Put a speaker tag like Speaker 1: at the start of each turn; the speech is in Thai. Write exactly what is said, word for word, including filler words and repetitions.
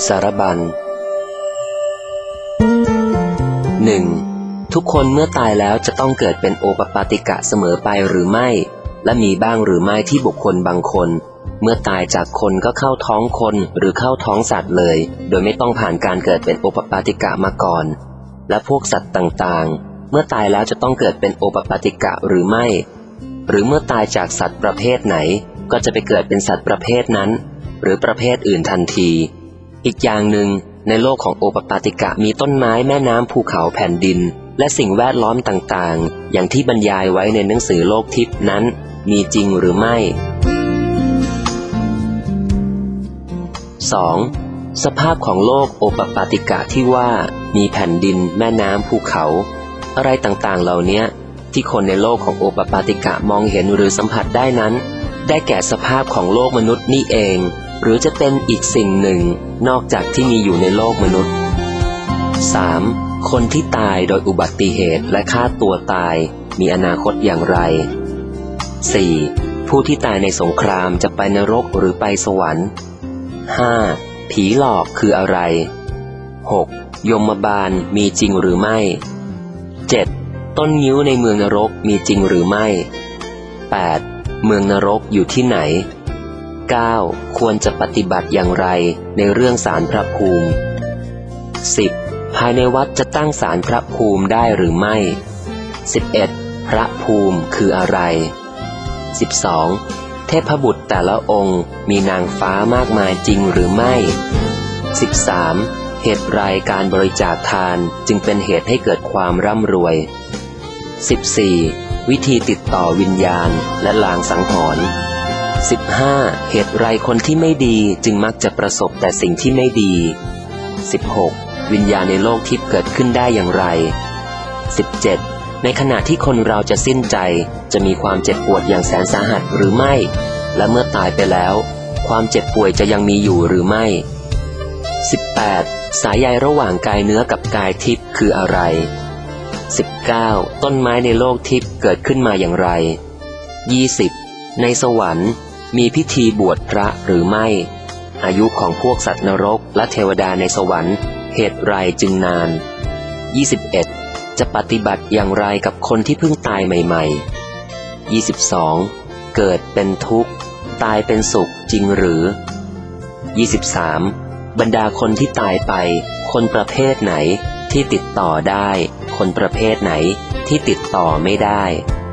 Speaker 1: สารบัญ หนึ่ง ทุกคนเมื่อตายแล้วจะต้องเกิดเป็นโอปปาติกะเสมอไปหรือไม่และมีบ้างหรือไม่ที่บุคคลบางคนเมื่อตายจากคนก็เข้าท้องคนหรือเข้าท้องสัตว์เลยโดยไม่ต้องผ่านการเกิดเป็นโอปปาติกะมาก่อนและพวกสัตว์ต่างๆเมื่อตายแล้วจะต้องเกิดเป็นโอปปาติกะหรือไม่หรือเมื่อตายจากสัตว์ประเภทไหนก็จะไปเกิดเป็นสัตว์ประเภทนั้นหรือประเภทอื่นทันทีอีกอย่างหนึ่งในโลกของโอปปาติกะมีต้นไม้แม่น้ำภูเขาแผ่นดินและสิ่งแวดล้อมต่างๆอย่างที่บรรยายไว้ในหนังสือโลกทิพย์นั้นมีจริงหรือไม่ สอง สภาพของโลกโอปปาติกะที่ว่ามีแผ่นดินแม่น้ำภูเขาอะไรต่างๆเหล่านี้ที่คนในโลกของโอปปาติกะมองเห็นหรือสัมผัสได้นั้นได้แก่สภาพของโลกมนุษย์นี่เองหรือจะเป็นอีกสิ่งหนึ่งนอกจากที่มีอยู่ในโลกมนุษย์ สาม คนที่ตายโดยอุบัติเหตุและฆ่าตัวตายมีอนาคตอย่างไร สี่ ผู้ที่ตายในสงครามจะไปนรกหรือไปสวรรค์ ห้า ผีหลอกคืออะไร หก ยมบาลมีจริงหรือไม่ เจ็ด ต้นงิ้วในเมืองนรกมีจริงหรือไม่ แปด เมืองนรกอยู่ที่ไหน เก้า ควรจะปฏิบัติอย่างไรในเรื่องศาลพระภูมิ สิบ ภายในวัดจะตั้งศาลพระภูมิได้หรือไม่ สิบเอ็ด พระภูมิคืออะไร สิบสอง เทพบุตรแต่ละองค์มีนางฟ้ามากมายจริงหรือไม่ สิบสาม เหตุไรการบริจาคทานจึงเป็นเหตุให้เกิดความร่ำรวย สิบสี่ วิธีติดต่อวิญญาณและลางสังหรณ์ สิบห้า เหตุไรคนที่ไม่ดีจึงมักจะประสบแต่สิ่งที่ไม่ดี สิบหก วิญญาณในโลกทิพย์เกิดขึ้นได้อย่างไร สิบเจ็ด ในขณะที่คนเราจะสิ้นใจจะมีความเจ็บปวดอย่างแสนสาหัสหรือไม่และเมื่อตายไปแล้วความเจ็บป่วยจะยังมีอยู่หรือไม่ สิบแปด สายใยระหว่างกายเนื้อกับกายทิพย์คืออะไร สิบเก้า ต้นไม้ในโลกทิพย์เกิดขึ้นมาอย่างไร ยี่สิบ ในสวรรค์มีพิธีบวชพระหรือไม่อายุของพวกสัตว์นรกและเทวดาในสวรรค์เหตุไรจึงนาน ยี่สิบเอ็ด จะปฏิบัติอย่างไรกับคนที่เพิ่งตายใหม่ๆ ยี่สิบสอง เกิดเป็นทุกข์ตายเป็นสุขจริงหรือ ยี่สิบสาม บรรดาคนที่ตายไปคนประเภทไหนที่ติดต่อได้คนประเภทไหนที่ติดต่อไม่ได้